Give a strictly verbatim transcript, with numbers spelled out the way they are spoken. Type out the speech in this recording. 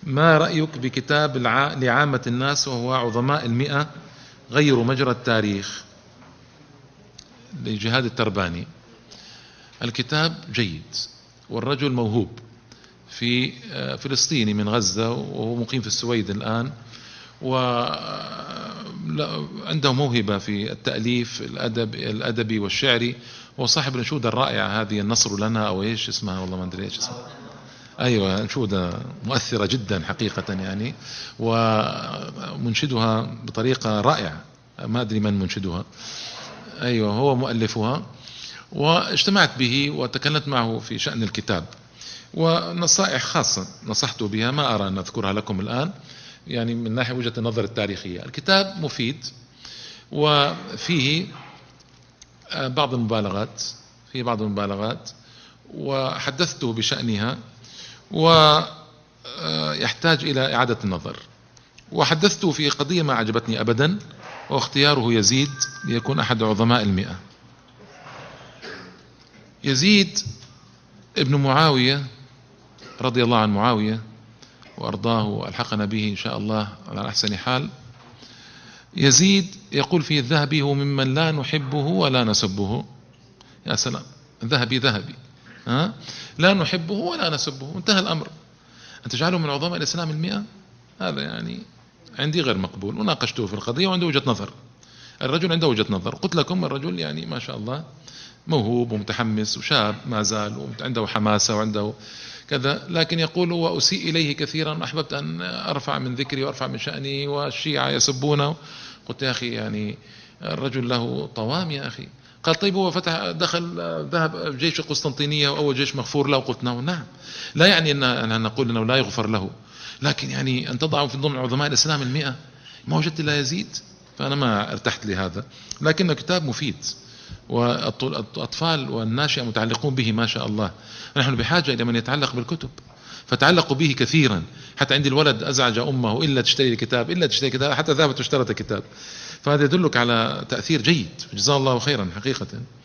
ما رأيك بكتاب الع... لعامة الناس وهو عظماء المئة غيروا مجرى التاريخ لجهاد الترباني؟ الكتاب جيد، والرجل موهوب، في فلسطيني من غزة وهو مقيم في السويد الآن، وعنده موهبة في التأليف الأدب الأدبي والشعري، وصاحب الأنشودة الرائعة هذه النصر لنا أو إيش اسمها، والله ما أدري إيش اسمها. أيوة، أنشودة مؤثرة جدا حقيقة يعني، ومنشدها بطريقة رائعة، ما أدري من منشدها. أيوة، هو مؤلفها، واجتمعت به وتكلمت معه في شأن الكتاب، ونصائح خاصة نصحته بها ما أرى أن أذكرها لكم الآن، يعني من ناحية وجهة النظر التاريخية. الكتاب مفيد وفيه بعض المبالغات، فيه بعض المبالغات وحدثته بشأنها، ويحتاج إلى إعادة النظر. وحدثته في قضية ما عجبتني أبدا، واختياره يزيد ليكون أحد عظماء المئة. يزيد ابن معاوية رضي الله عن معاوية وأرضاه وألحقنا به إن شاء الله على أحسن حال. يزيد يقول فيه الذهبي هو ممن لا نحبه ولا نسبه. يا سلام، ذهبي ذهبي ها؟ لا نحبه ولا نسبه، انتهى الأمر. أن تجعله من عظماء الإسلام المئة، هذا يعني عندي غير مقبول. وناقشته في القضية وعنده وجهة نظر، الرجل عنده وجهة نظر. قلت لكم الرجل يعني ما شاء الله موهوب ومتحمس وشاب ما زال، وعنده حماسة وعنده كذا، لكن يقول وأسيء إليه كثيرا، أحببت أن أرفع من ذكري وأرفع من شأني، والشيعة يسبونه. قلت يا أخي يعني الرجل له طوام يا أخي. قال طيب هو فتح دخل ذهب جيش القسطنطينية وأول جيش مغفور له. قلت نعم، لا يعني أن نقول أنه لا يغفر له، لكن يعني أن تضعه في ضمن عظماء الإسلام المئة ما وجدت إلا يزيد، فأنا ما ارتحت لهذا. لكن كتاب مفيد، والأطفال والناشئة متعلقون به ما شاء الله. نحن بحاجة إلى من يتعلق بالكتب، فتعلقوا به كثيرا. حتى عندي الولد أزعج أمه إلا تشتري الكتاب، إلا تشتري الكتاب، حتى ذهبت واشترت الكتاب. فهذا يدلك على تأثير جيد، جزاه الله خيرا حقيقة.